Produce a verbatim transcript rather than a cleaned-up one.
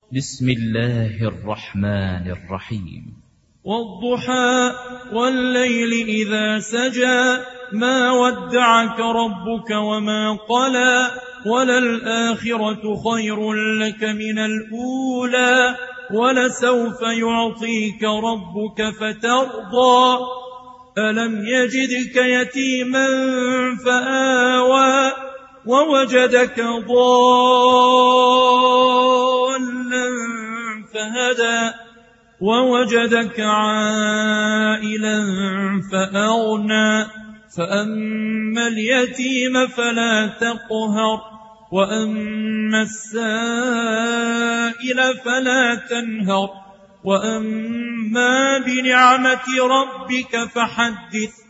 بسم الله الرحمن الرحيم. والضحى والليل إذا سجى ما ودعك ربك وما قلى وللآخرة خير لك من الأولى ولسوف يعطيك ربك فترضى ألم يجدك يتيما فآوى ووجدك ضالا فهدى ووجدك عائلا فأغنى فأما اليتيم فلا تقهر وأما السائل فلا تنهر وأما بنعمة ربك فحدث